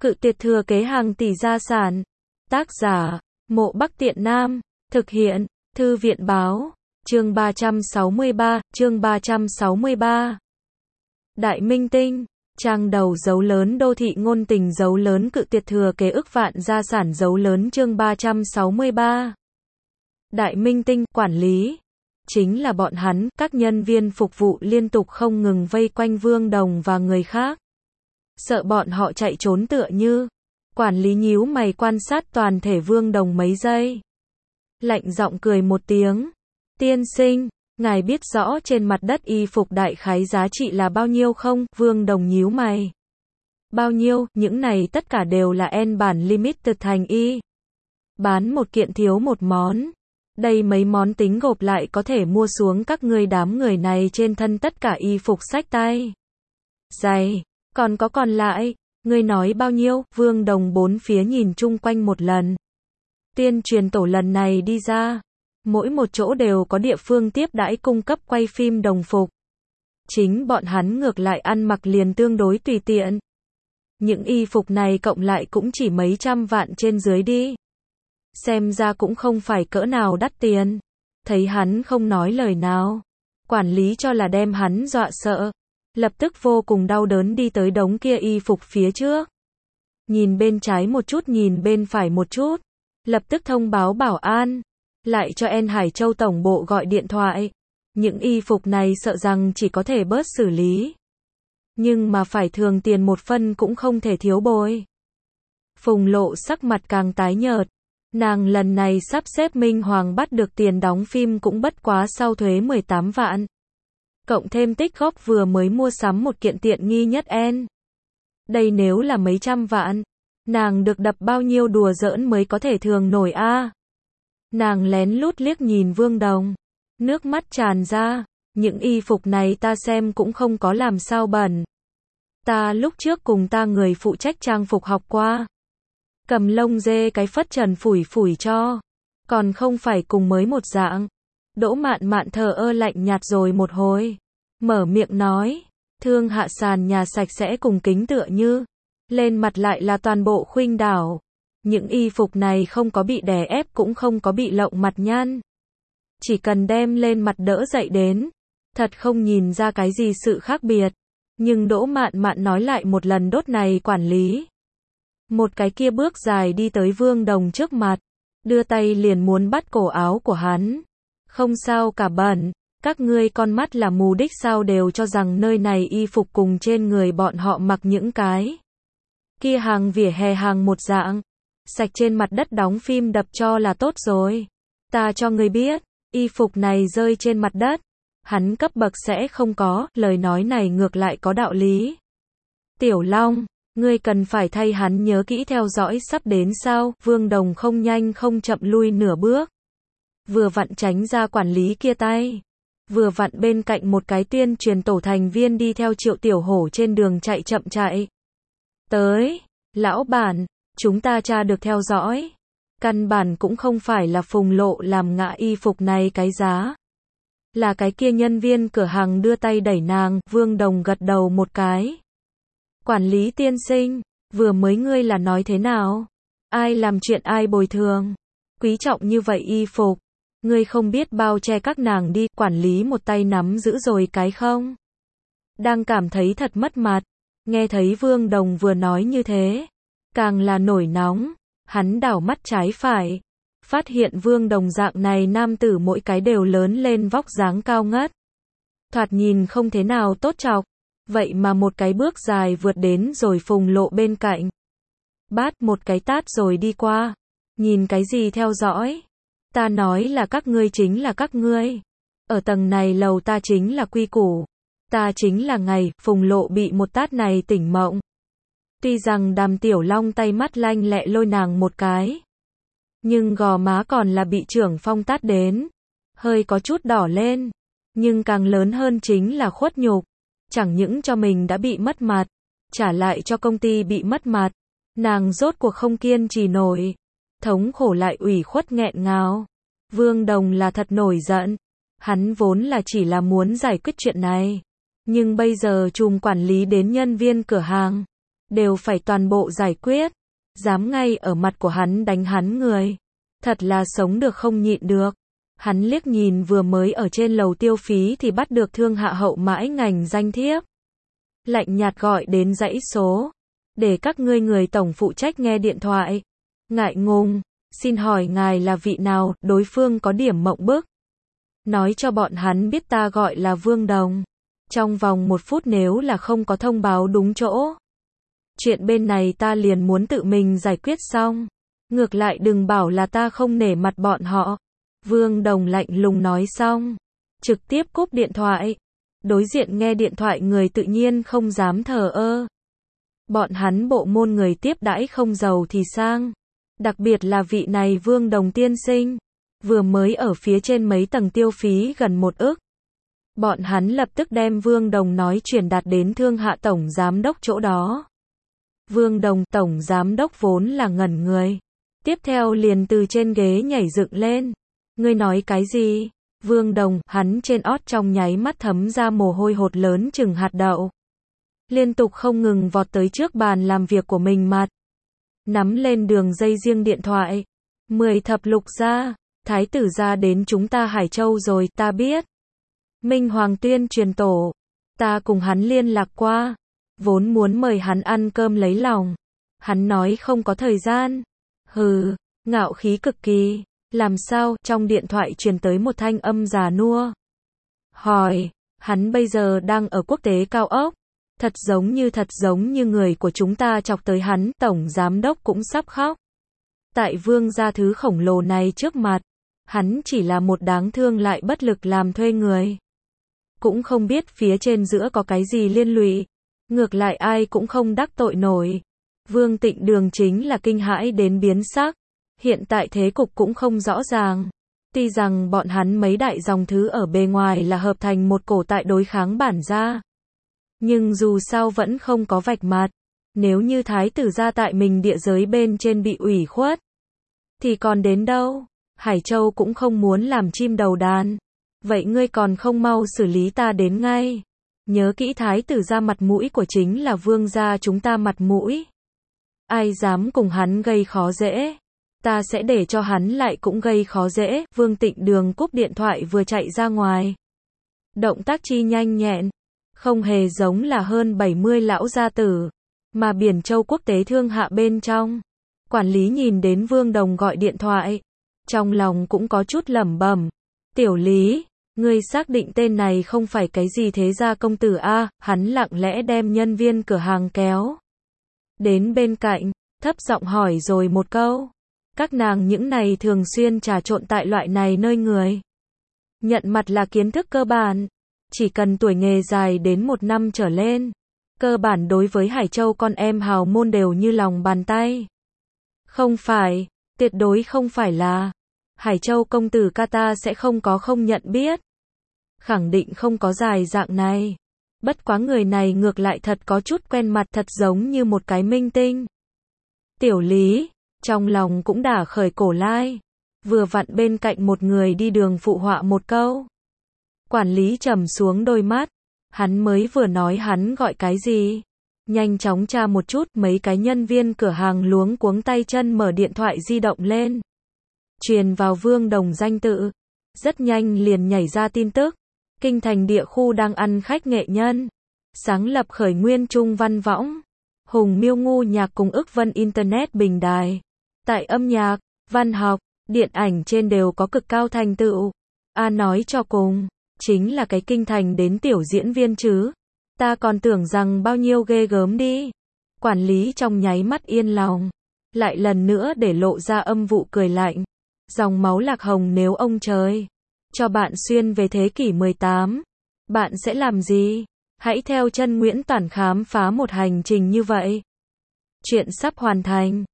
Cự tuyệt thừa kế hàng tỷ gia sản. Tác giả, Mộ Bắc Tiện Nam. Thực hiện, Thư viện báo. Chương 363. Đại Minh Tinh. Trang đầu dấu lớn đô thị ngôn tình dấu lớn cự tuyệt thừa kế ức vạn gia sản dấu lớn chương 363. Đại Minh Tinh, quản lý. Chính là bọn hắn, các nhân viên phục vụ liên tục không ngừng vây quanh Vương Đồng và người khác. Sợ bọn họ chạy trốn tựa như. Quản lý nhíu mày quan sát toàn thể Vương Đồng mấy giây. Lạnh giọng cười một tiếng. Tiên sinh, ngài biết rõ trên mặt đất y phục đại khái giá trị là bao nhiêu không? Vương Đồng nhíu mày. Bao nhiêu? Những này tất cả đều là N bản limited thành y. Bán một kiện thiếu một món. Đây mấy món tính gộp lại có thể mua xuống các ngươi đám người này trên thân tất cả y phục xách tay. Giày, còn có còn lại, ngươi nói bao nhiêu? Vương Đồng bốn phía nhìn chung quanh một lần. Tuyên truyền tổ lần này đi ra, mỗi một chỗ đều có địa phương tiếp đãi cung cấp quay phim đồng phục. Chính bọn hắn ngược lại ăn mặc liền tương đối tùy tiện. Những y phục này cộng lại cũng chỉ mấy trăm vạn trên dưới đi. Xem ra cũng không phải cỡ nào đắt tiền. Thấy hắn không nói lời nào, quản lý cho là đem hắn dọa sợ. Lập tức vô cùng đau đớn đi tới đống kia y phục phía trước. Nhìn bên trái một chút, nhìn bên phải một chút. Lập tức thông báo bảo an. Lại cho En Hải Châu tổng bộ gọi điện thoại. Những y phục này sợ rằng chỉ có thể bớt xử lý. Nhưng mà phải thường tiền một phân cũng không thể thiếu bồi. Phùng Lộ sắc mặt càng tái nhợt. Nàng lần này sắp xếp Minh Hoàng bắt được tiền đóng phim cũng bất quá sau thuế 18 vạn. Cộng thêm tích góp vừa mới mua sắm một kiện tiện nghi nhất En. Đây nếu là mấy trăm vạn, nàng được đập bao nhiêu đùa giỡn mới có thể thường nổi a? Nàng lén lút liếc nhìn Vương Đồng, nước mắt tràn ra, những y phục này ta xem cũng không có làm sao bẩn. Ta lúc trước cùng ta người phụ trách trang phục học qua. Cầm lông dê cái phất trần phủi phủi cho, còn không phải cùng mới một dạng. Đỗ Mạn Mạn thờ ơ lạnh nhạt rồi một hồi, mở miệng nói, thương hạ sàn nhà sạch sẽ cùng kính tựa như, lên mặt lại là toàn bộ khuynh đảo. Những y phục này không có bị đè ép cũng không có bị lộng mặt nhăn. Chỉ cần đem lên mặt đỡ dậy đến, thật không nhìn ra cái gì sự khác biệt. Nhưng Đỗ Mạn Mạn nói lại một lần đốt này quản lý. Một cái kia bước dài đi tới Vương Đồng trước mặt, đưa tay liền muốn bắt cổ áo của hắn. Không sao cả bẩn, các ngươi con mắt là mù đích sao đều cho rằng nơi này y phục cùng trên người bọn họ mặc những cái kia hàng vỉa hè hàng một dạng, sạch trên mặt đất đóng phim đập cho là tốt rồi. Ta cho ngươi biết, y phục này rơi trên mặt đất, hắn cấp bậc sẽ không có, lời nói này ngược lại có đạo lý. Tiểu Long, ngươi cần phải thay hắn nhớ kỹ theo dõi sắp đến sao? Vương Đồng không nhanh không chậm lui nửa bước. Vừa vặn tránh ra quản lý kia tay. Vừa vặn bên cạnh một cái tuyên truyền tổ thành viên đi theo Triệu Tiểu Hổ trên đường chạy chậm chạy. Tới, lão bản, chúng ta tra được theo dõi. Căn bản cũng không phải là Phùng Lộ làm ngã y phục này cái giá. Là cái kia nhân viên cửa hàng đưa tay đẩy nàng, Vương Đồng gật đầu một cái. Quản lý tiên sinh, vừa mới ngươi là nói thế nào? Ai làm chuyện ai bồi thường? Quý trọng như vậy y phục, ngươi không biết bao che các nàng đi, quản lý một tay nắm giữ rồi cái không? Đang cảm thấy thật mất mặt, nghe thấy Vương Đồng vừa nói như thế, càng là nổi nóng, hắn đảo mắt trái phải, phát hiện Vương Đồng dạng này nam tử mỗi cái đều lớn lên vóc dáng cao ngất. Thoạt nhìn không thế nào tốt chọc. Vậy mà một cái bước dài vượt đến rồi Phùng Lộ bên cạnh. Bát một cái tát rồi đi qua. Nhìn cái gì theo dõi? Ta nói là các ngươi chính là các ngươi. Ở tầng này lầu ta chính là quy củ. Ta chính là ngày, Phùng Lộ bị một tát này tỉnh mộng. Tuy rằng Đàm Tiểu Long tay mắt lanh lẹ lôi nàng một cái. Nhưng gò má còn là bị trưởng phong tát đến. Hơi có chút đỏ lên. Nhưng càng lớn hơn chính là khuất nhục. Chẳng những cho mình đã bị mất mặt, trả lại cho công ty bị mất mặt. Nàng rốt cuộc không kiên trì nổi. Thống khổ lại ủy khuất nghẹn ngào. Vương Đồng là thật nổi giận. Hắn vốn là chỉ là muốn giải quyết chuyện này. Nhưng bây giờ trùm quản lý đến nhân viên cửa hàng. đều phải toàn bộ giải quyết. Dám ngay ở mặt của hắn đánh hắn người. Thật là sống được không nhịn được. Hắn liếc nhìn vừa mới ở trên lầu tiêu phí thì bắt được Thương Hạ Hậu Mãi ngành danh thiếp. Lạnh nhạt gọi đến dãy số. Để các ngươi người tổng phụ trách nghe điện thoại. Ngại ngùng, xin hỏi ngài là vị nào, đối phương có điểm mộng bức. Nói cho bọn hắn biết ta gọi là Vương Đồng. Trong vòng 1 phút nếu là không có thông báo đúng chỗ. Chuyện bên này ta liền muốn tự mình giải quyết xong. Ngược lại đừng bảo là ta không nể mặt bọn họ. Vương Đồng lạnh lùng nói xong. Trực tiếp cúp điện thoại. Đối diện nghe điện thoại người tự nhiên không dám thờ ơ. Bọn hắn bộ môn người tiếp đãi không giàu thì sang. Đặc biệt là vị này Vương Đồng tiên sinh. Vừa mới ở phía trên mấy tầng tiêu phí gần 1 ức. Bọn hắn lập tức đem Vương Đồng nói truyền đạt đến Thương Hạ Tổng Giám Đốc chỗ đó. Vương Đồng Tổng Giám Đốc vốn là ngẩn người. Tiếp theo liền từ trên ghế nhảy dựng lên. Ngươi nói cái gì? Vương Đồng, hắn trên ót trong nháy mắt thấm ra mồ hôi hột lớn chừng hạt đậu. Liên tục không ngừng vọt tới trước bàn làm việc của mình mặt. Nắm lên đường dây riêng điện thoại. 10 thập lục gia, thái tử gia đến chúng ta Hải Châu rồi, ta biết. Minh Hoàng tuyên truyền tổ. Ta cùng hắn liên lạc qua. Vốn muốn mời hắn ăn cơm lấy lòng. Hắn nói không có thời gian. Hừ, ngạo khí cực kỳ. Làm sao? Trong điện thoại truyền tới một thanh âm già nua. Hỏi, hắn bây giờ đang ở quốc tế cao ốc. Thật giống như người của chúng ta chọc tới hắn, tổng giám đốc cũng sắp khóc. Tại Vương gia thứ khổng lồ này trước mặt, hắn chỉ là một đáng thương lại bất lực làm thuê người. Cũng không biết phía trên giữa có cái gì liên lụy. Ngược lại ai cũng không đắc tội nổi. Vương Tịnh Đường chính là kinh hãi đến biến sắc. Hiện tại thế cục cũng không rõ ràng. Tuy rằng bọn hắn mấy đại dòng thứ ở bề ngoài là hợp thành một cổ tại đối kháng bản gia. Nhưng dù sao vẫn không có vạch mặt. Nếu như thái tử gia tại mình địa giới bên trên bị ủy khuất. Thì còn đến đâu? Hải Châu cũng không muốn làm chim đầu đàn. Vậy ngươi còn không mau xử lý ta đến ngay. Nhớ kỹ thái tử gia mặt mũi của chính là vương gia chúng ta mặt mũi. Ai dám cùng hắn gây khó dễ. Ta sẽ để cho hắn lại cũng gây khó dễ. Vương Tịnh Đường cúp điện thoại vừa chạy ra ngoài. Động tác chi nhanh nhẹn. Không hề giống là hơn 70 lão gia tử. Mà Biển Châu quốc tế Thương Hạ bên trong. Quản lý nhìn đến Vương Đồng gọi điện thoại. Trong lòng cũng có chút lẩm bẩm. Tiểu Lý, ngươi xác định tên này không phải cái gì thế gia công tử a? Hắn lặng lẽ đem nhân viên cửa hàng kéo đến bên cạnh, thấp giọng hỏi rồi một câu. Các nàng những này thường xuyên trà trộn tại loại này nơi người. Nhận mặt là kiến thức cơ bản. Chỉ cần tuổi nghề dài đến 1 năm trở lên. Cơ bản đối với Hải Châu con em hào môn đều như lòng bàn tay. Không phải, tuyệt đối không phải là. Hải Châu công tử Kata sẽ không có không nhận biết. Khẳng định không có dài dạng này. Bất quá người này ngược lại thật có chút quen mặt, thật giống như một cái minh tinh. Tiểu Lý, trong lòng cũng đã khởi cổ lai. Vừa vặn bên cạnh một người đi đường phụ họa một câu. Quản lý trầm xuống đôi mắt. Hắn mới vừa nói hắn gọi cái gì? Nhanh chóng tra một chút, mấy cái nhân viên cửa hàng luống cuống tay chân mở điện thoại di động lên. Truyền vào Vương Đồng danh tự. Rất nhanh liền nhảy ra tin tức. Kinh thành địa khu đang ăn khách nghệ nhân. Sáng lập khởi nguyên trung văn võng. Hùng Miêu Ngu Nhạc cùng Ức Vân Internet bình đài. Tại âm nhạc, văn học, điện ảnh trên đều có cực cao thành tựu. Nói cho cùng, chính là cái kinh thành đến tiểu diễn viên chứ. Ta còn tưởng rằng bao nhiêu ghê gớm đi. Quản lý trong nháy mắt yên lòng. Lại lần nữa để lộ ra âm vụ cười lạnh. Dòng máu lạc hồng nếu ông trời cho bạn xuyên về thế kỷ 18, bạn sẽ làm gì? Hãy theo chân Nguyễn Toản khám phá một hành trình như vậy. Chuyện sắp hoàn thành.